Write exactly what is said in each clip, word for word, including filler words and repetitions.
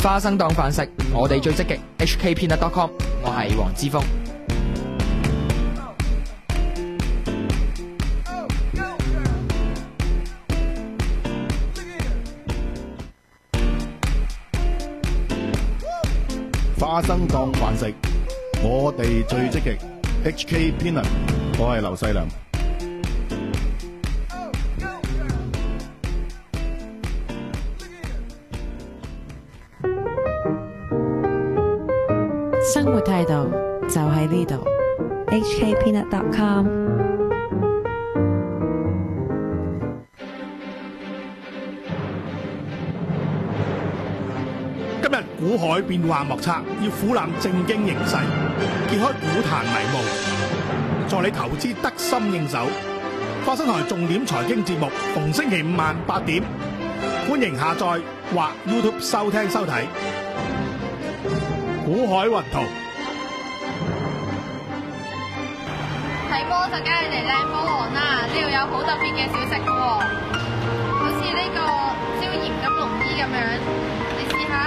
花生當飯食，我哋最積極。H K Peanut dot com， 我係黃之鋒。 花生當飯食，我哋最積極。H K Peanut， 我係劉細良。 生活態度就喺呢度。 H K Peanut dot com。 今日股海變幻莫測，要俯覽正經形勢，揭開股壇迷霧，助你投資得心應手。花生台重點財經節目，逢星期五晚八點，歡迎下載或 YouTube 收聽收睇。股海雲圖睇波就梗係嚟靚波王啦！呢度有好特別嘅小食嘅喎，好似呢個椒鹽金龍衣咁樣，你試下。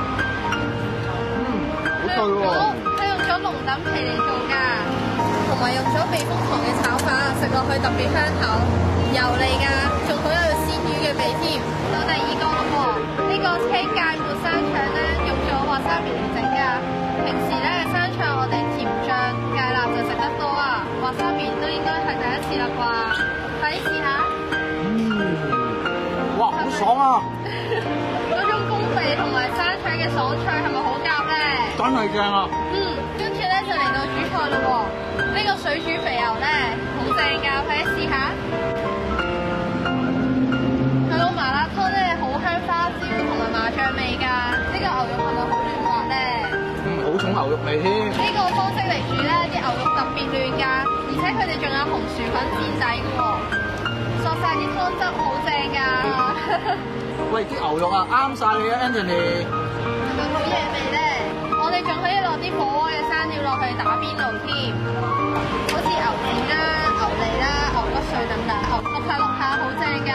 佢用咗佢用咗龍躉皮嚟做㗎，同埋用咗避風塘嘅炒法，食落去特別香口，油膩㗎，仲好有鮮魚嘅味添。到第二個咯喎，呢個青芥末生腸咧，用咗華沙米嚟整㗎。平時咧生腸我哋甜醬芥辣就食得多啊，華沙米都應該係第一次啦啩，快啲試下。 嗯，哇，好爽啊！ 嗰種公味同埋生腸嘅爽脆係咪好夾咧？ 真係正啊！ 嗯，跟住咧就嚟到主菜咯喎，呢個水煮肥牛咧好正㗎，快啲試下。佢個麻辣湯咧好香花椒同埋麻醬味㗎，呢個牛肉係咪好嫩滑咧？ 嗯，好重牛肉味添。 呢個方式嚟煮咧，啲牛肉特別嫩㗎，而且佢哋仲有紅薯粉墊底㗎喎，索晒啲湯汁好正㗎。 喂，啲牛肉啊啱晒你啊 ，Anthony。 係咪好嘢味咧？我哋仲可以落啲火鍋嘅生料落去打邊爐添，好似牛片啦、牛脷啦、牛骨碎等等，淥下淥下好正㗎。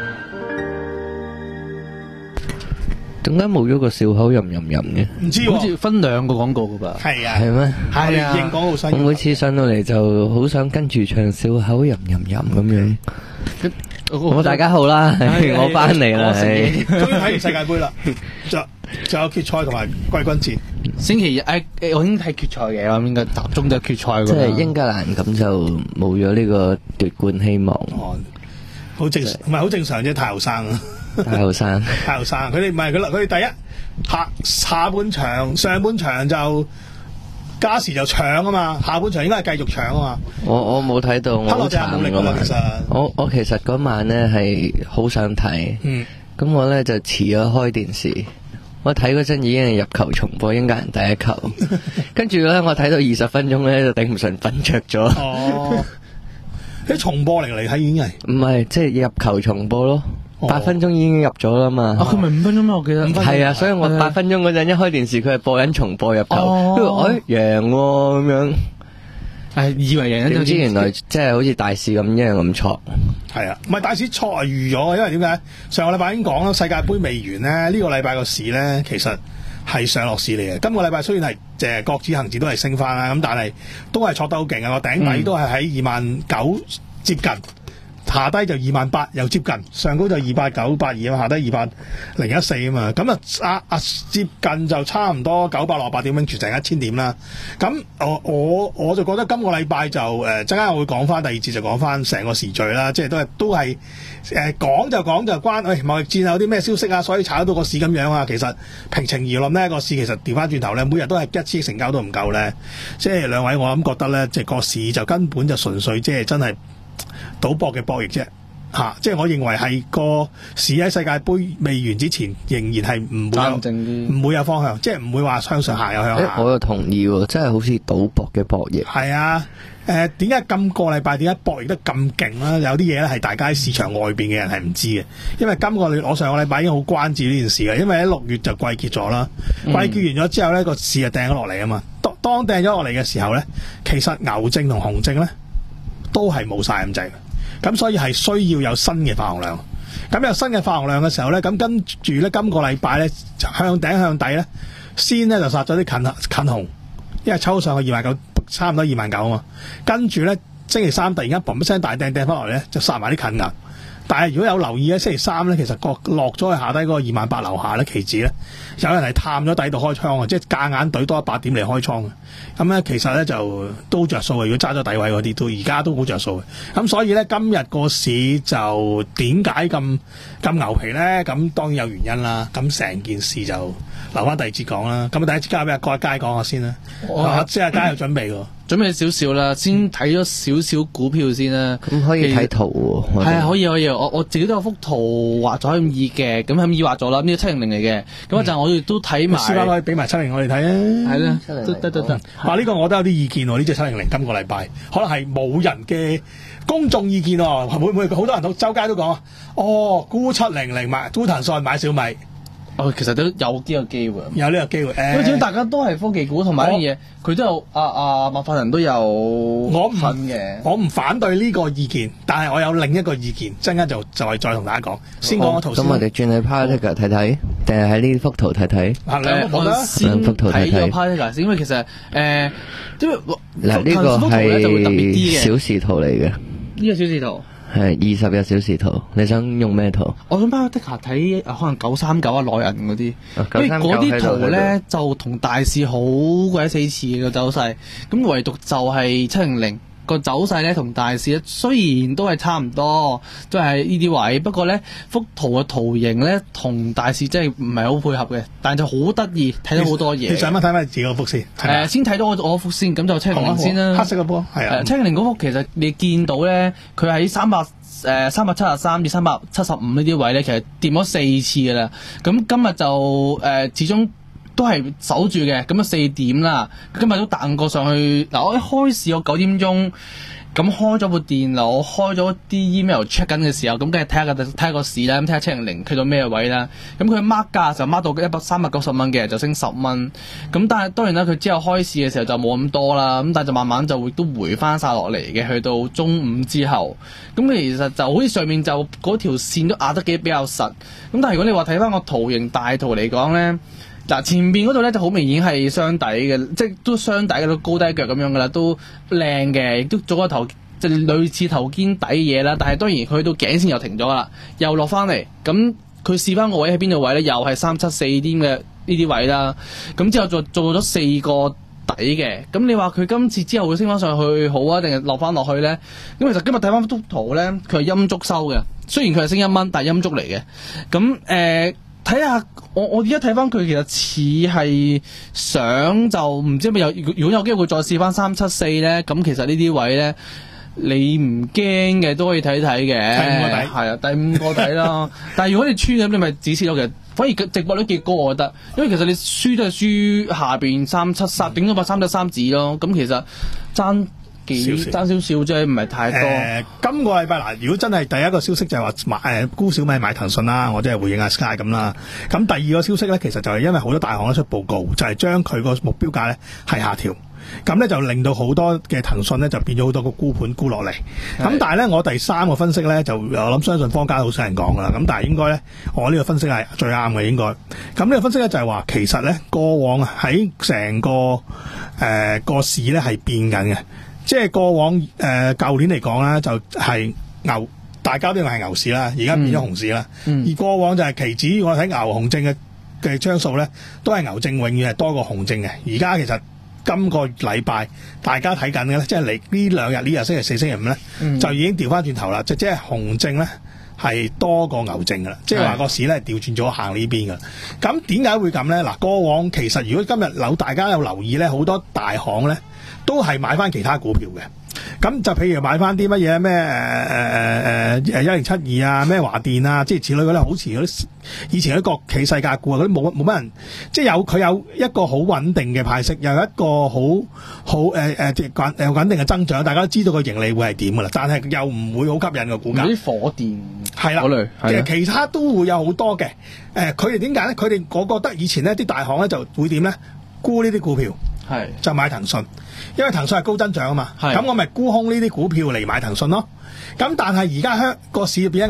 點解冇咗個笑口吟吟吟嘅？ 唔知喎， 好似分兩個廣告噶吧？ 係啊， 係咩？ 係啊，應廣告新。 我每次上到嚟就好想跟住唱笑口吟吟吟咁樣。我大家好啦，我翻嚟啦， 終於睇完世界盃啦，就就有決賽同埋季軍戰。 星期日誒，我已經睇決賽嘅，我應該集中咗決賽。 即係英格蘭咁就冇咗呢個奪冠希望。 哦，好正常，唔係好正常啫，太後生啊！ 太後生， 太後生，佢哋唔係佢佢哋第一下下半場上半場就加時就搶啊嘛，下半場應該係繼續搶啊嘛。 我我冇睇到，我好慘㗎嘛。我我其實嗰晚咧係好想睇， 嗯， 咁我咧就遲咗開電視。我睇嗰陣已經係入球重播，英格蘭第一球，跟住咧我睇到二十分鐘咧就頂唔順，瞓着咗。 哦，啲重播嚟嚟睇已經係唔係即係入球重播咯。八分鐘已經入咗啦嘛， 佢咪五分鐘咩？我記得係啊，所以我八分鐘嗰陣一開電視，佢係播緊重播入球，跟住我贏喎咁樣， 係以為贏， 點知原來即係好似大市咁一樣咁錯。 係啊，唔係大市錯係預咗，因為點解？上個禮拜已經講啦，世界盃未完咧，呢個禮拜個市咧其實係上落市嚟嘅。今個禮拜雖然係誒國指恒指都係升翻啦，咁但係都係錯得好勁啊！個頂底都係喺二萬九接近。下低就二萬八，又接近上高就二八九八二啊，下低二八零一四啊嘛，咁啊啊啊接近就差唔多九百六十八點，拎住成一千點啦。咁我我我就覺得今個禮拜就誒，陣間我會講翻第二節就講翻成個時序啦，即係都係都係誒講就講就關誒貿易戰有啲咩消息啊，所以炒到個市咁樣啊。其實平情而論呢個市其實調翻轉頭咧，每日都係一千億成交都唔夠咧。即係兩位我諗覺得咧，即係個市就根本就純粹即係真係賭博嘅博弈啫，嚇、啊！即係我認為係個市喺世界盃未完之前，仍然係唔會有唔會有方向，即係唔會話向上行又向下。 我又同意喎，真係好似賭博嘅博弈。 係啊，誒點解今個禮拜點解博弈得咁勁啦？有啲嘢咧係大家喺市場外邊嘅人係唔知嘅，因為今個我上個禮拜已經好關注呢件事嘅，因為喺六月就季結咗啦，季結完咗之後咧個市就掟咗落嚟啊嘛。當當掟咗落嚟嘅時候咧，其實牛證同熊證咧都係冇晒咁滯。咁所以係需要有新嘅發行量， 咁有新嘅發行量嘅時候咧，咁跟住咧今個禮拜咧向頂向底咧，先咧就殺咗啲近近紅，因為抽上去二萬九，差唔多二萬九啊嘛。跟住咧星期三突然間嘣一聲大掟掟翻落嚟咧，就殺埋啲近銀。但係如果有留意咧，星期三咧其實個落咗去下低嗰個二萬八樓下咧，期指咧有人係探咗底度開倉啊，即係夾硬懟多一百點嚟開倉嘅。咁咧其實咧就都着數嘅，如果揸咗底位嗰啲，到而家都好着數嘅。咁所以咧今日個市就點解咁咁牛皮咧？咁當然有原因啦。咁成件事就留翻第二節講啦。咁第一節交俾阿郭佳講下先啦。我即係阿佳有準備喎。 準備少少啦，先睇咗少少股票先啦。 咁可以睇圖喎。 係啊，可以可以。我我自己都有幅圖畫咗喺咁意嘅，咁喺咁意畫咗啦。呢個七零零嚟嘅。咁一陣我亦都睇埋。師傅可以俾埋七零我哋睇啊。係啦，得得得得。啊，呢個我都有啲意見喎。呢隻七零零今個禮拜可能係冇人嘅公眾意見喎。會唔會好多人都周街都講啊？哦，沽七零零買沽騰訊買小米。 哦，其實都有呢個機會， 有呢個機會。誒， 因為大家都係科技股，同埋一樣嘢，佢都有啊啊麥法人都有我份嘅。 我唔反對呢個意見，但係我有另一個意見，陣間就就係再同大家講。先講個圖先。咁我哋轉去 Partaga 睇睇，定係喺呢幅圖睇睇？ 啊，兩幅圖啦， 兩幅圖睇睇。 Partaga 先，因為其實誒，因為嗱呢個係小時圖嚟嘅。 呢個小時圖。 係二十日小時圖，你想用咩圖？ 我想包的下睇，可能九三九啊內銀嗰啲，因為嗰啲圖咧就同大市好鬼死似嘅走勢，咁唯獨就係七零零個走勢咧同大市咧雖然都係差唔多，都係呢啲位，不過咧幅圖嘅圖形咧同大市真係唔係好配合嘅，但就好得意，睇到好多嘢。 你想乜睇翻自己嗰幅先？ 誒，先睇到我我幅先，咁就七零零先啦。 黑色嗰幅係啊， 七零零嗰幅其實你見到咧，佢喺三百誒三百七十三至三百七十五呢啲位咧，其實掂咗四次㗎啦。咁今日就誒、呃、始終都係守住嘅，咁啊四點啦。今日都彈過上去。嗱，我一開市我九點鐘。咁開咗部電腦，開咗啲 email check 緊嘅時候，咁梗係睇下個睇下個市啦，咁睇下七零零去到咩位啦。咁佢 mark 價就 mark 到一百三百九十蚊嘅，就升十蚊。咁但係當然啦，佢之後開市嘅時候就冇咁多啦。咁但係就慢慢就會都回翻晒落嚟嘅，去到中午之後。咁其實就好似上面就嗰條線都壓得幾比較實。咁但係如果你話睇翻個圖形大圖嚟講咧。嗱，前邊嗰度咧就好明顯係雙底嘅，即係都雙底嘅，都高低腳咁樣噶啦，都靚嘅，亦都做個頭即係類似頭肩底嘢啦。但係當然佢到頸線又停咗啦，又落翻嚟，咁佢試翻個位喺邊度位咧？又係三七四點嘅呢啲位啦。咁之後做做咗四個底嘅，咁你話佢今次之後會升翻上去好啊，定係落翻落去咧？咁其實今日睇翻幅圖咧，佢係陰燭收嘅，雖然佢係升一蚊，但係陰燭嚟嘅。咁誒。呃睇下我我而家睇翻佢，其實似係想就唔知咪有，如果有機會再試翻三七四咧，咁其實呢啲位咧你唔驚嘅都可以睇睇嘅。第五個底係啊，第五個底啦。但係如果你穿咁，你咪止蝕咯。其實反而直播率幾高，我覺得，因為其實你輸都係輸下邊三七三，頂多把三七三止咯。咁其實爭。爭少少啫，唔係太多。誒、呃，今個禮拜嗱，如果真係第一個消息就係話買誒沽小米買騰訊啦，我即係回應阿 Sky 咁啦。咁第二個消息咧，其實就係因為好多大行都出報告，就係將佢個目標價咧係下調，咁咧就令到好多嘅騰訊咧就變咗好多個沽盤沽落嚟。咁但係咧，我第三個分析咧就我諗相信坊間好少人講噶啦。咁但係應該咧，我呢個分析係最啱嘅應該。咁呢個分析咧就係話，其實咧過往喺成個誒、呃、個市咧係變緊嘅。即係過往誒舊、呃、年嚟講咧，就係、是、牛，大家都認為係牛市啦，而家變咗熊市啦、嗯。而過往就係期指，我睇牛熊證嘅嘅張數咧，都係牛證永遠係多過熊證嘅。而家其實今個禮拜大家睇緊嘅咧，即係嚟呢兩日呢日星期四、星期五咧、嗯，就已經調翻轉頭啦。就即係熊證咧係多過牛證噶啦，即係話個市咧調轉咗行呢邊噶。咁點解會咁咧？嗱，過往其實如果今日有大家有留意咧，好多大行咧。都係買翻其他股票嘅，咁就譬如買翻啲乜嘢咩誒誒誒誒一零七二啊，咩華電啊，即係此類嗰啲，好似嗰啲以前嗰啲國企世界股啊，嗰啲冇冇乜人，即係有佢有一個好穩定嘅派息，又有一個好好誒誒即係穩誒穩定嘅增長，大家都知道個盈利會係點噶啦，但係又唔會好吸引個股價。啲火電係啦，類其實其他都會有好多嘅，誒佢哋點解咧？佢哋我覺得以前呢啲大行咧就會點咧？沽呢啲股票。係就買騰訊，因為騰訊係高增長啊嘛，咁我咪沽空呢啲股票嚟買騰訊咯。咁但係而家香個市變咗牛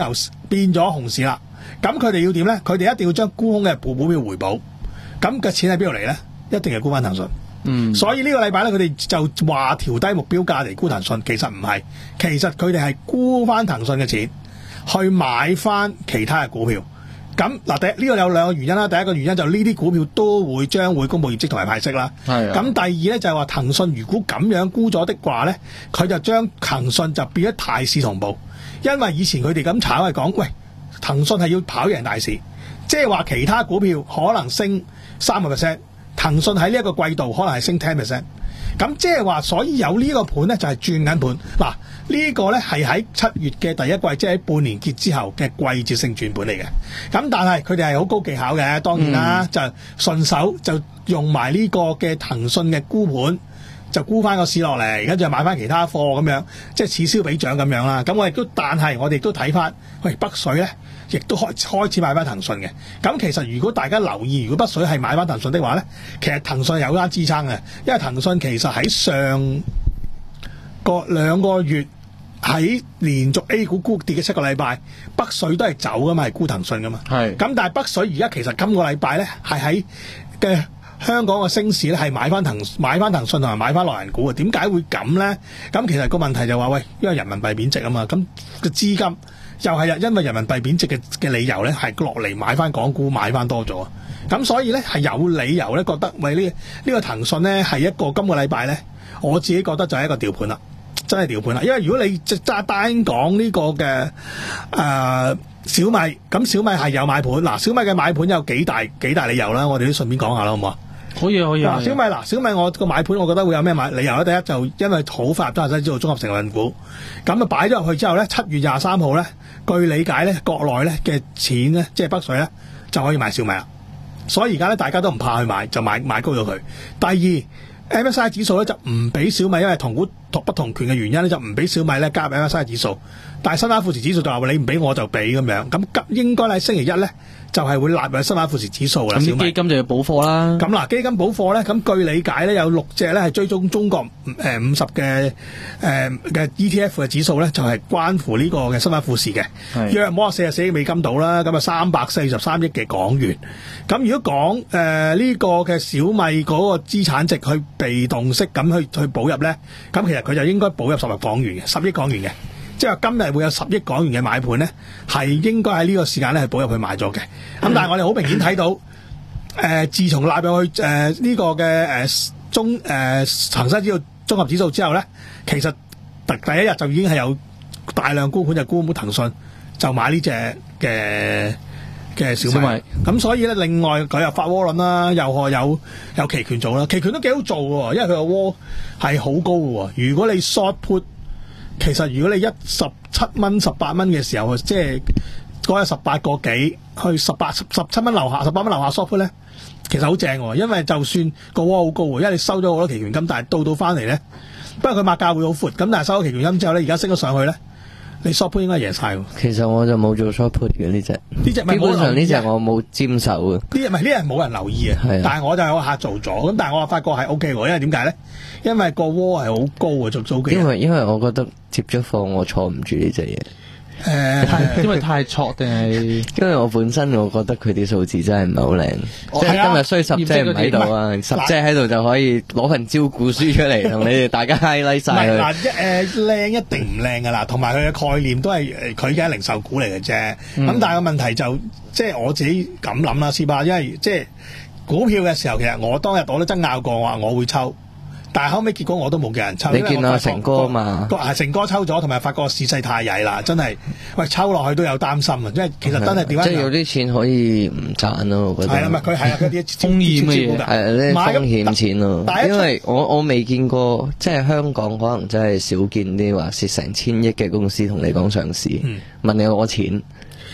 變咗熊市啦。咁佢哋要點咧？佢哋一定要將沽空嘅股股票回補。咁嘅錢喺邊度嚟咧？一定係沽翻騰訊。 嗯， 所以呢個禮拜咧，佢哋就話調低目標價嚟沽騰訊，其實唔係，其實佢哋係沽翻騰訊嘅錢去買翻其他嘅股票。咁嗱，第呢個有兩個原因啦。第一個原因就呢啲股票都會將會公布業績同埋派息啦。 係啊。 咁第二咧就係話騰訊如果咁樣沽咗的話咧，佢就將騰訊就變咗大市同步，因為以前佢哋咁炒係講，喂，騰訊係要跑贏大市，即係話其他股票可能升三個 percent。騰訊喺呢一個季度可能係升 ten percent， 咁即係話，所以有呢個盤咧就係轉緊盤。嗱，呢個咧係喺七月嘅第一季，即係喺半年結之後嘅季節性轉盤嚟嘅。咁但係佢哋係好高技巧嘅，當然啦，嗯、就順手就用埋呢個嘅騰訊嘅沽盤，就沽翻個市落嚟，跟住就買翻其他貨咁樣，即係此消彼長咁樣啦。咁我亦都，但係我哋都睇翻，喂，北水咧。亦都開開始買翻騰訊嘅，咁其實如果大家留意，如果北水係買翻騰訊的話咧，其實騰訊有單支撐嘅，因為騰訊其實喺上個兩個月喺連續 A 股沽跌嘅七個禮拜，北水都係走噶嘛，係沽騰訊噶嘛。係。咁但係北水而家其實今個禮拜咧係喺嘅香港嘅升市咧係買翻騰買翻騰訊同埋買翻內銀股啊？點解會咁咧？咁其實個問題就話喂，因為人民幣貶值啊嘛，咁個資金。又係因為人民幣貶值嘅嘅理由咧，係落嚟買翻港股，買翻多咗。咁所以咧係有理由咧，覺得喂呢呢個騰訊咧係一個今個禮拜咧，我自己覺得就係一個調盤啦，真係調盤啦。因為如果你即係單講呢個嘅誒、呃、小米，咁小米係有買盤。嗱，小米嘅買盤有幾大幾大理由啦，我哋都順便講下啦，好唔好啊？ 可以可以。嗱， 小米嗱，小米我個買盤，我覺得會有咩買理由咧？第一就因為好快都係使做綜合成分股，咁啊擺咗入去之後咧，七月廿三號咧，據理解咧，國內咧嘅錢咧，即係北水咧就可以買小米啦。所以而家咧大家都唔怕去買，就買買高咗佢。第二 M S C I 指數咧就唔俾小米，因為同股不同權嘅原因咧，就唔俾小米咧加入 M S C I 指數。但係新華富時指數就話你唔俾我就俾咁樣，咁應該喺星期一咧。就係、是、會納入新華富時指數啦。 咁基金就要補貨啦。咁嗱，基金補貨咧，咁據理解咧有六隻咧係追蹤中國誒五十嘅誒嘅 E T F 嘅指數咧，就係、是、關乎呢個嘅新華富時嘅。約摸四十四億美金到啦，咁啊三百四十三億嘅港元。咁如果講誒呢個嘅小米嗰個資產值去被動式咁去去補入咧，咁其實佢就應該補入十億港元嘅，十億港元嘅。即係今日會有十億港元嘅買盤咧，係應該喺呢個時間咧係補入去買咗嘅。咁、嗯、但係我哋好明顯睇到，誒、呃、自從納入去誒呢、呃這個嘅誒、呃、中誒、呃、恒生指數綜合指數之後咧，其實第第一日就已經係有大量沽盤就沽騰訊，就買呢隻嘅嘅小米。咁所以咧，另外佢又發窩輪啦，又有有，有期權做啦，期權都幾好做喎，因為佢個窩係好高喎。如果你 short put，其實如果你一十七蚊、十八蚊嘅時候，即係嗰日十八個幾去十八、十十七蚊樓下、十八蚊樓下 short put 咧，其實好正喎。因為就算個窩好高喎，因為你收咗好多期權金，但係到到翻嚟咧，不過佢抹價會好闊。咁但係收咗期權金之後咧，而家升咗上去咧，你 short put 應該贏晒喎。 其實我就冇做 short put 嘅呢隻，呢隻基本上呢隻我冇沾手嘅。呢隻唔係呢隻冇人留意嘅，但係我就有客做咗。咁但係我發覺係 O K 喎，因為點解咧？因為個窩係好高啊，做早幾日。 因為因為我覺得接咗貨我坐唔住呢隻嘢。 誒、呃， 因為太挫定係？ 因為我本身我覺得佢啲數字真係唔係好靚，即係今日衰十隻唔喺度啊，十隻喺度就可以攞份招股書出嚟同你哋大家 highlight 晒佢。 嗱，誒靚一定唔靚噶啦，同埋佢嘅概念都係誒佢嘅零售股嚟嘅啫。咁、嗯、但係個問題就即係我自己咁諗啦，斯巴，因為即係股票嘅時候，其實我當日我都爭拗過，我話我會抽。但係後尾結果我都冇叫人抽。 你見阿成哥啊嘛？ 個係成哥抽咗，同埋發覺市勢太曳啦，真係喂抽落去都有擔心啊！因為其實真係點解？ 即係有啲錢可以唔賺咯，我覺得。係啊，咪佢係啊，嗰啲風險嘅嘢， 係啲風險錢咯。因為我我未見過，即係香港可能真係少見啲話蝕成千億嘅公司同你講上市，嗯、問你攞錢。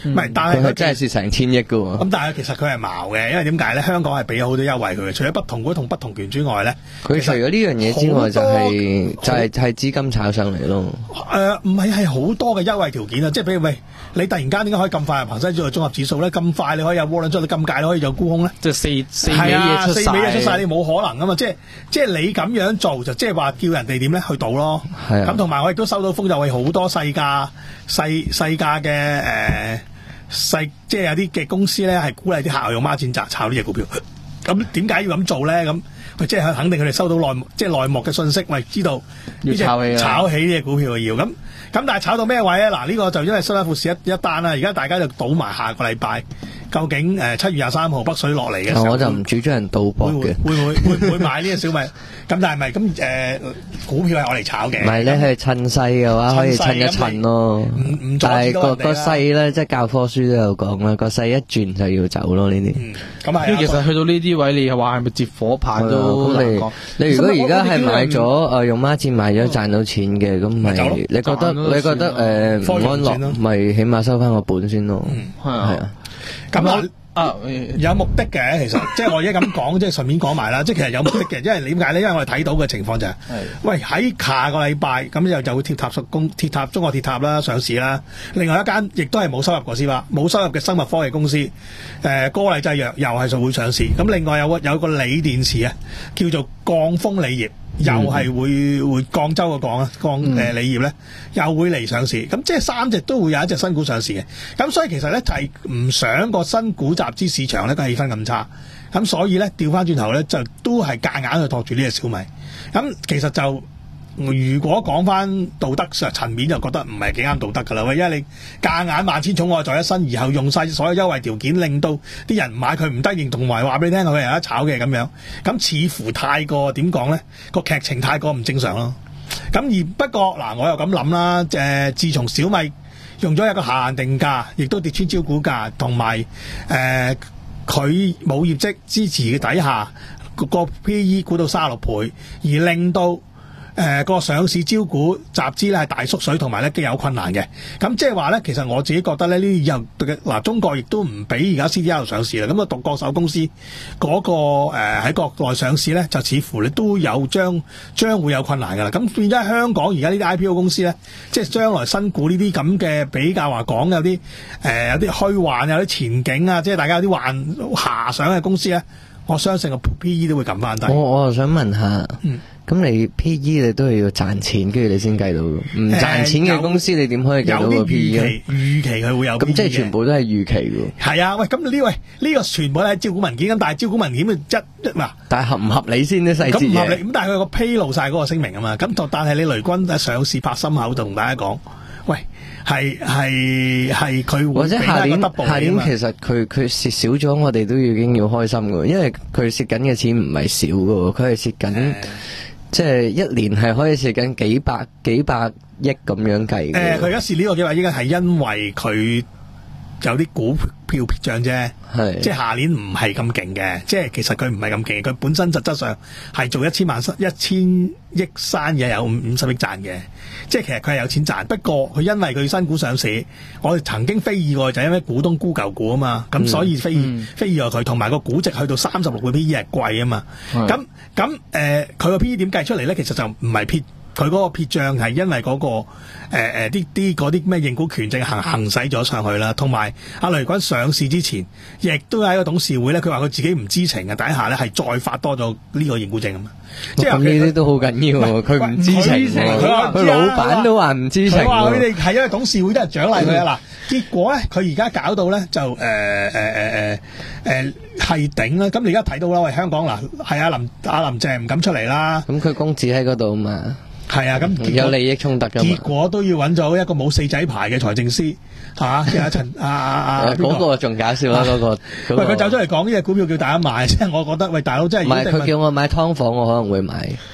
唔係，但係佢係真係蝕成千億㗎喎。 咁但係其實佢係矛嘅，因為點解咧？香港係俾咗好多優惠佢嘅，除咗不同股同不同權之外咧， 佢除咗呢樣嘢之外，就係就係係資金炒上嚟咯。 誒唔係係好多嘅優惠條件啊！即係譬如喂，你突然間點解可以咁快入恒生指數綜合指數咧？咁快你可以有窩輪，你咁解你可以有沽空咧？ 即係四四尾係啊， 嘢出四尾嘢出晒， 晒， 你冇可能噶嘛！即係即係你咁樣做就即係話叫人哋點咧去賭咯。 係啊咁同埋我亦都收到風就係好多細價細細價嘅誒細，即係有啲嘅公司咧係鼓勵啲客用孖展賺炒呢隻股票。咁點解要咁做咧？咁佢即係肯定佢哋收到內幕即係內幕嘅信息，喂知道呢隻要炒起啊炒起呢隻股票要咁。咁但係炒到咩位咧？嗱，呢個就因為新一富士一一單啦，而家大家就賭埋下個禮拜，究竟誒七月廿三號北水落嚟嘅時候， 我就唔主張人賭博嘅。 會唔會會唔會買呢隻小米？咁但係咪咁誒股票係我嚟炒嘅？ 唔係咧，佢趁勢嘅話可以趁一趁咯。 唔唔阻但係個個止到人哋啦。 勢咧，即係教科書都有講啦，個勢一轉就要走咯呢啲。 嗯，咁啊， 因為其實去到呢啲位，你話係咪接火棒都咁你難講。 你如果而家係買咗嗯誒用孖展買咗賺到錢嘅，咁咪咪走咯你覺得賺咯你覺得誒唔科技安轉咯樂，咪起碼收翻個本先咯。 係啊係啊。 咁啊。 啊， 有目的嘅，其實即係我而家咁講，即係順便講埋啦。即係其實有目的嘅，因為點解咧？因為我哋睇到嘅情況就係、是，喂喺下個禮拜咁又就會鐵塔上公鐵塔中國鐵塔啦上市啦。另外一間亦都係冇收入過先啦，冇收入嘅生物科技公司，誒、呃、歌禮製藥又係就會上市。咁另外有個有個鋰電池啊，叫做鋼豐鋰業。又係會會廣州嘅鋼啊，鋼誒鋰業咧又會嚟上市，咁即係三隻都會有一隻新股上市嘅，咁所以其實咧就係唔想個新股集資市場咧個氣氛咁差，咁所以咧調翻轉頭咧就都係夾硬去托住呢隻小米，咁其實就。如果講翻道德上層面，就覺得唔係幾啱道德㗎啦，喂，因為你夾硬萬千寵愛在一身，然後用晒所有優惠條件，令到啲人唔買佢唔得，認同埋話俾你聽佢係有得炒嘅咁樣，咁似乎太過點講咧？個劇情太過唔正常咯。咁而不過嗱，我又咁諗啦，誒、呃，自從小米用咗一個下限定價，亦都跌穿招股價，同埋誒佢冇業績支持嘅底下，個 P E 估到三十六倍，而令到誒、呃、個上市招股集資咧係大縮水，同埋咧極有困難嘅。咁即係話咧，其實我自己覺得咧，呢啲以後嗱中國亦都唔俾而家 C D R 上市啦。咁啊，獨角獸公司嗰、那個誒喺、呃、國內上市咧，就似乎你都有將將會有困難㗎啦。咁變咗香港而家呢啲 I P O 公司咧，即係將來新股呢啲咁嘅比較話講有啲誒、呃、有啲虛幻有啲前景啊，即係大家有啲幻遐想嘅公司咧，我相信個 P E 都會撳翻低。 我我又想問下。 嗯咁你 P E 你都係要賺錢，跟住你先計到。唔賺錢嘅公司你點可以計到個 P E 有啲預咧？ 期預期佢會有 P E 嘅。 咁即係全部都係預期㗎。 係啊，喂，咁呢位呢個全部都係招股文件，咁但係招股文件嘅一一嗱， 但係合唔合理先啲細節咁唔合理， 嘢？ 咁但係佢個披露晒嗰個聲明啊嘛，咁就但係你雷軍上市拍心口就同大家講，喂，係係係佢會或者下年俾翻個 double 下年你啊嘛其實佢佢蝕少咗，我哋都已經要開心㗎，因為佢蝕緊嘅錢唔係少㗎，佢係蝕緊。即係一年係可以蝕緊幾百幾百億咁樣計嘅。 誒，佢而家蝕呢個幾百億係因為佢有啲股票撇帳啫， 係即係下年唔係咁勁嘅，即係其實佢唔係咁勁，佢本身實質上係做一千萬一千億生意有五五十億賺嘅，即係其實佢係有錢賺，不過佢因為佢新股上市，我哋曾經非議過就係因為股東沽舊股啊嘛，咁、嗯、所以非議、嗯、非議過佢，同埋個估值去到三十六倍 P E 係貴啊嘛，咁咁誒佢個 P E 點計出嚟咧？其實就唔係撇。佢嗰個撇帳係因為嗰、那個誒誒啲啲嗰啲咩認股權證行行使咗上去啦，同埋阿雷軍上市之前，亦都喺個董事會咧，佢話佢自己唔知情嘅底下咧，係再發多咗呢個認股證啊嘛。即係呢啲都好緊要喎，佢唔知情喎，佢老闆都話唔知情。 佢話佢哋係因為董事會都係獎勵佢啊嗱，結果咧佢而家搞到咧就誒誒誒誒誒係頂啦。咁你而家睇到啦，喂香港嗱係阿林阿林鄭唔敢出嚟啦。 咁佢公子喺嗰度嘛。 係啊，咁有利益衝突㗎嘛， 結果都要揾咗一個冇四仔牌嘅財政司嚇，即係阿陳阿阿阿嗰個仲搞笑啦，嗰個喂佢走出嚟講呢隻股票叫大家買，即係我覺得喂大佬真係唔係佢叫我買劏房，我可能會買。 劏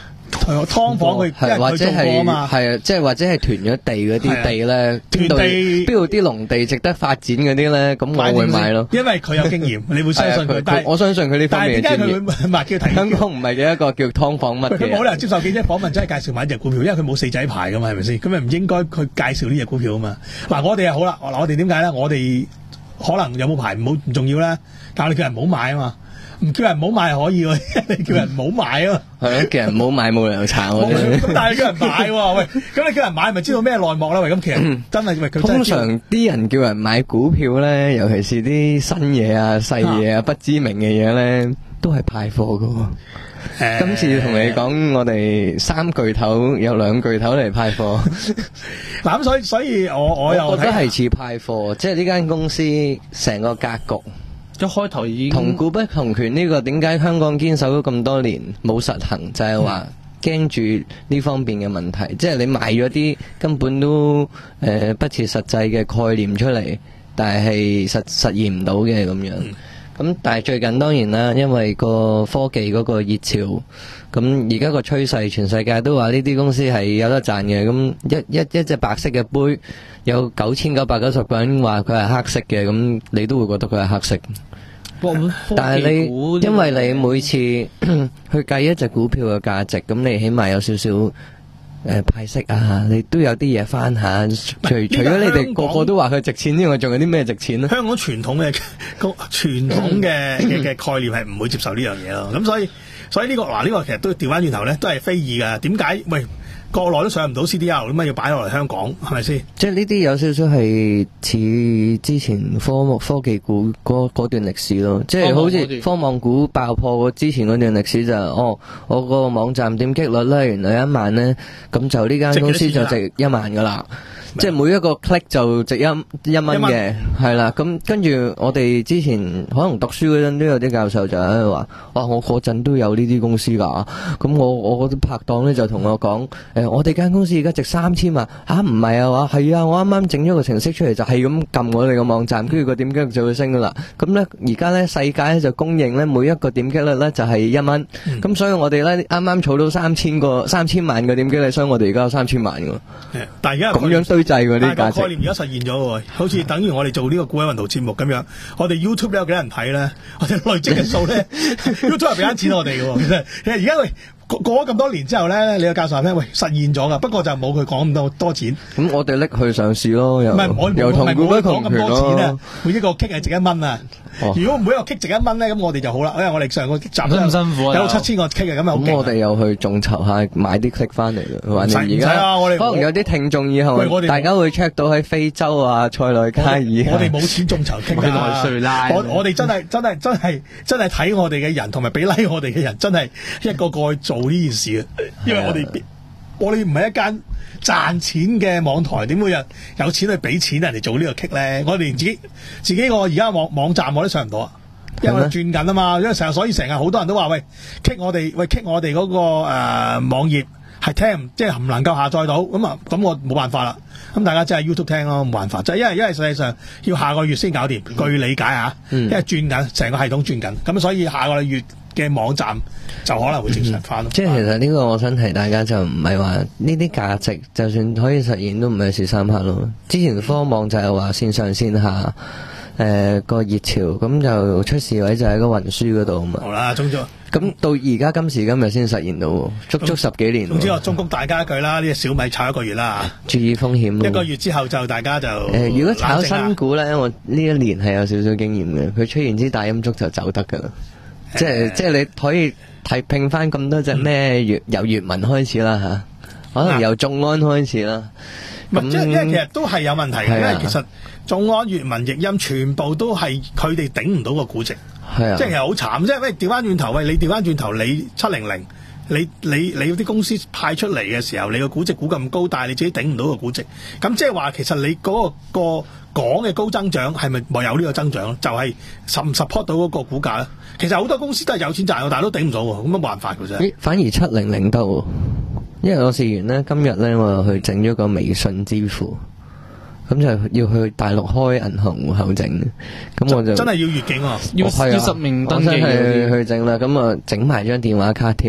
劏房佢因為係或者佢種過啊係嘛。 係啊，即係或者係囤咗地嗰啲地咧，邊度囤地邊度啲農地值得發展嗰啲咧，咁我會買咯。 因為佢有經驗，你會相信係啊佢。但係我相信佢呢方但係面嘅專點解佢會業。 唔係叫提香港唔係嘅一個叫劏房乜喂佢冇理嘅。 由接受記者訪問，真係介紹買隻股票，因為佢冇四仔牌噶嘛，係咪先？咁咪唔應該去介紹呢隻股票啊嘛。嗱，我哋又好啦，嗱，我哋點解咧？我哋可能有冇牌唔好唔重要咧，但係我哋叫人唔好買啊嘛，唔叫人唔好買係可以喎，你叫人唔好買啊嘛。 係咯，叫人唔好買冇理由炒我哋。 咁但係叫人買喎，喂，咁你叫人買咪知道咩內幕啦？喂，咁其實真係喂佢真係通常啲人叫人買股票咧，尤其是啲新嘢啊、細嘢啊、不知名嘅嘢咧，都係派貨噶喎。 誒今次同你講，我哋三巨頭有兩巨頭嚟派貨。 嗱咁，所以所以我我又我覺得睇係似派貨，即係呢間公司成個格局。 一開頭已經同股不同權呢個點解香港堅守咗咁多年冇實行，就係話驚住呢方面嘅問題，即係你賣咗啲根本都誒、呃、不切實際嘅概念出嚟，但係實實現唔到嘅咁樣。咁但係最近當然啦，因為個科技嗰個熱潮，咁而家個趨勢，全世界都話呢啲公司係有得賺嘅。咁一一一隻白色嘅杯，有九千九百九十個人話佢係黑色嘅，咁你都會覺得佢係黑色。但係你因為你每次去計一隻股票嘅價值，咁你起碼有少少誒派息啊，你都有啲嘢翻下。除除咗你哋個個都話佢值錢之外，仲有啲咩值錢咧？ 香港傳統嘅個傳統嘅嘅嘅概念係唔會接受呢樣嘢咯。咁所以所以呢個嗱呢個其實都調翻轉頭咧，都係非議㗎。點解喂？國內都上唔到 C D R， 咁啊要擺落嚟香港，係咪先？ 即係呢啲有少少係似之前科科技股嗰嗰段歷史咯，即係好似科網股爆破之前嗰段歷史就係、哦，我個網站點擊率咧原來一萬咧，咁就呢間公司就值一萬噶啦。即係每一個 click 就值一一蚊嘅，係啦。咁跟住我哋之前可能讀書嗰陣都有啲教授就喺度話，哇！我嗰陣都有呢啲公司㗎。咁我我嗰啲拍檔咧就同我講，誒、呃，我哋間公司而家值三千萬。嚇唔係啊話係啊，我啱啱整咗個程式出嚟就係咁撳我哋個網站，跟住個點擊率就會升㗎啦。咁咧而家咧世界咧就公認咧每一個點擊率咧就係一蚊。咁、嗯、所以我哋咧啱啱儲到三千個三千萬個點擊率，所以我哋而家有三千萬㗎。 但係而家咁樣堆製嗰啲價值。 概念而家實現咗喎，好似等於我哋做呢個股海運動節目咁樣，我哋 YouTube 有幾多人睇咧？我哋累積嘅數咧，YouTube 係俾緊錢我哋嘅喎。其實其實而家喂過過咗咁多年之後咧，你個教授話咩？喂實現咗㗎，不過就冇佢講咁多多錢。 咁我哋拎去上市咯，又唔係我又同股不同權咁多錢啊！ 咯。 每一個 kick 係值一蚊啊！ 哦如果每一個 kick 值一蚊咧，咁我哋就好啦，因為我哋上個集都咁辛苦啊有七千個 kick 啊，咁啊好勁啊。 咁我哋又去眾籌下買啲 click 翻嚟啦。反正而唔使啊我哋家可能有啲聽眾以後喂我哋大家會 check 到喺非洲啊、塞內加爾啊我哋冇錢眾籌傾㗎， 內瑞拉我我哋真係真係真係真係睇我哋嘅人，同埋俾 like 我哋嘅人，真係一個個去做呢件事啊！因為我哋我哋唔係一間賺錢嘅網台，點會有有錢去俾錢人哋做呢個 kick 咧？我哋連自己自己個而家網網站我都上唔到啊！因為我哋轉緊啊嘛，因為成日所以成日好多人都話喂 kick 我哋喂 kick 我哋嗰、嗰個誒、呃、網頁係聽即係唔能夠下載到咁啊，咁我冇辦法啦。咁大家真係 YouTube 聽咯，冇辦法，就係因為因為實際上要下個月先搞掂，據理解嚇， 嗯、 因為轉緊成個系統轉緊，咁所以下個月嘅網站就可能會正常翻咯。 即係其實呢個我想提大家就唔係話呢啲價值，就算可以實現都唔係一時三刻咯。之前科網就係話線上線下。誒、呃、個熱潮咁就出事位就喺個運輸嗰度啊嘛。 好啦，中咗。 咁到而家今時今日先實現到，足足十幾年。 總之我忠告大家一句啦，呢隻小米炒一個月啦， 注意風險咯。 一個月之後就大家就誒、 呃，如果炒新股咧，我呢一年係有少少經驗嘅，佢出現支大陰燭就走得噶啦。呃、即係即係你可以睇拼翻咁多隻咩粵由粵文開始啦嚇，可能由眾安開始啦。 咁即係因為其實都係有問題嘅， 啊、 因為其實眾安、粵文、譯音全部都係佢哋頂唔到個估值， 係啊， 即係其實好慘。即係喂調翻轉頭，喂你調翻轉頭，你七零零，你你你啲公司派出嚟嘅時候，你個估值估咁高，但係你自己頂唔到個估值，咁即係話其實你嗰、個、個講嘅高增長係咪冇有呢個增長？就係 support 到嗰個股價咧。其實好多公司都係有錢賺，但係都頂唔到喎，咁都冇辦法嘅啫。 反而七零零得喎。因為我試完咧，今日咧我又去整咗個微信支付，咁就要去大陸開銀行戶口整，咁我就真係要越境喎， 要要實名登記嗰啲去整啦，咁啊整埋張電話卡添，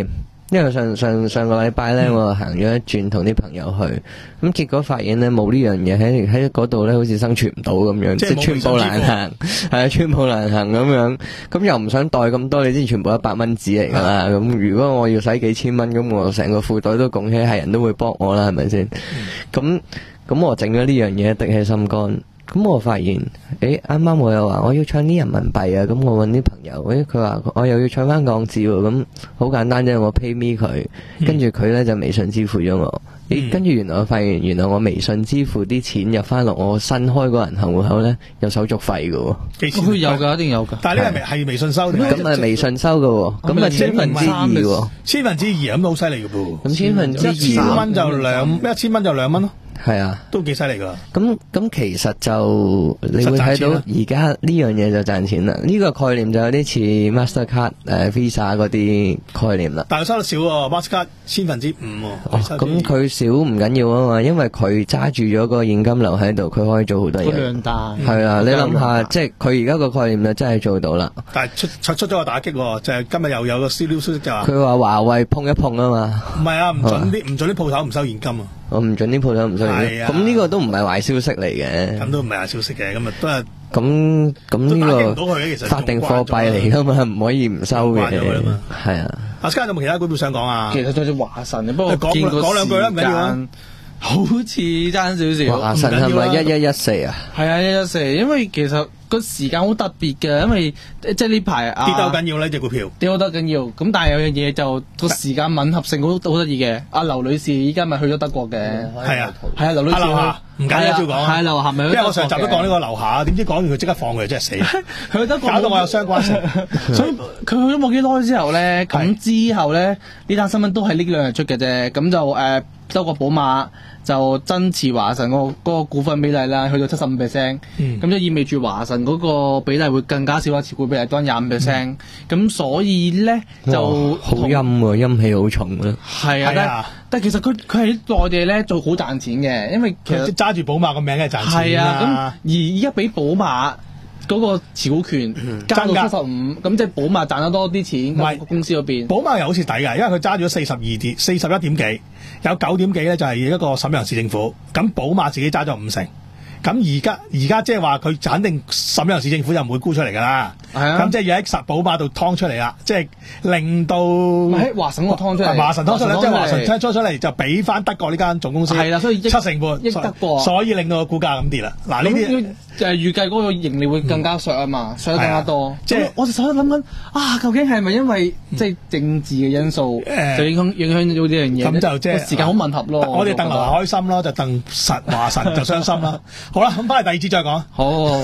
因為上上上個禮拜咧， 嗯、 我行咗一轉，同啲朋友去，咁結果發現咧冇呢樣嘢喺喺嗰度咧，好似生存唔到咁樣，即係寸步難行，係啊，寸步難行咁樣，咁又唔想袋咁多，你知全部一百蚊紙嚟噶啦，咁、嗯、如果我要使幾千蚊，咁我成個褲袋都拱起，係人都會幫我啦，係咪先？咁咁、嗯、我整咗呢樣嘢，滴起心肝。咁我發現，誒啱啱我又話我要唱啲人民幣啊，咁我揾啲朋友，誒佢話我又要唱翻港紙喎，咁好簡單啫，我 pay me 佢，跟住佢咧就微信支付咗我，誒跟住原來我發現，原來我微信支付啲錢入翻落我新開嗰個銀行戶口咧，有手續費嘅喎。 佢有㗎，一定有㗎。 但係呢個係係微信收定？ 咁係微信收嘅喎，咁啊千分之二喎，千分之二咁好犀利嘅噃。 咁千分之二， 一千蚊就兩，一千蚊就兩蚊咯。 係啊， 都幾犀利噶。 咁咁其實就你會睇到而家呢樣嘢就賺錢啦。呢、這個概念就有啲似 Mastercard 誒、呃、Visa 嗰啲概念啦。 但係收得少喎 ，Mastercard 千分之五喎。 咁佢少唔緊要啊嘛，因為佢揸住咗個現金流喺度，佢可以做好多嘢。 量大。 係啊，你諗下，即係佢而家個概念就真係做到啦。 但係出出出咗個打擊喎，就係、是、今日又有個資料消息就話。 佢話華為碰一碰啊嘛。 唔係啊，唔準啲唔準啲鋪頭唔收現金啊。 我唔準啲鋪頭唔收現金。咁呢、啊、個都唔係壞消息嚟嘅。咁都唔係壞消息嘅，咁啊都係。 咁咁呢個法定貨幣嚟噶嘛，唔可以唔收嘅。係啊。 阿 Sky 有冇其他股票想講啊？ 其實就係華晨，不過講講兩句啦，唔緊要啊。 好似爭少少。 華晨係咪一一一四啊？ 係啊，一一四，因為其實個時間好特別嘅，因為即係呢排啊跌得好緊要呢隻股票跌得好緊要。咁但係有樣嘢就個時間吻合性好好得意嘅。阿劉女士依家咪去咗德國嘅。係啊，係啊，劉女士。 唔緊要，照講。 係劉霞咪， 因為我上集都講呢個劉霞，點知講完佢即刻放佢，真係死。 去德國搞到我有相關性。 所以佢去咗冇幾耐之後咧，咁之後咧呢單新聞都係呢兩日出嘅啫。咁就誒德國寶馬就增持華晨嗰個嗰個股份比例啦，去到七十五 percent。咁就意味住華晨嗰個比例會更加少，持股比例當廿五 percent。咁所以咧就好陰喎，陰氣好重啊。 係啊，但但其實佢佢喺內地咧做好賺錢嘅，因為其實揸住寶馬個名梗係賺錢啦。係啊，咁而而家俾寶馬嗰個持股權加到七十五，咁即係寶馬賺得多啲錢。唔係公司嗰邊， 寶馬又好似抵㗎，因為佢揸咗四十二點四十一點幾，有九點幾咧就係一個瀋陽市政府，咁寶馬自己揸咗五成。咁而家而家即係話佢肯定瀋陽市政府就唔會沽出嚟㗎啦。係啊，咁即係要喺實寶馬度劏出嚟啦，即係令到喺華晨個劏出嚟， 華晨劏出嚟，即係華晨劏出嚟就俾翻德國呢間總公司。係啦，所以七成半益德國，所以令到個股價咁跌啦。嗱呢啲就係預計嗰個盈利會更加削啊嘛，削得更加多。即係我哋手諗緊啊，究竟係咪因為即係政治嘅因素就影響影響到呢樣嘢？咁就即係時間好吻合咯。 我哋鄧劉霞開心咯，就鄧實華晨就傷心啦。好啦，咁翻嚟第二節再講。 好。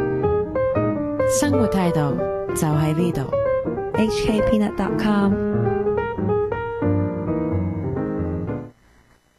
生活態度就喺呢度。 H K Peanut dot com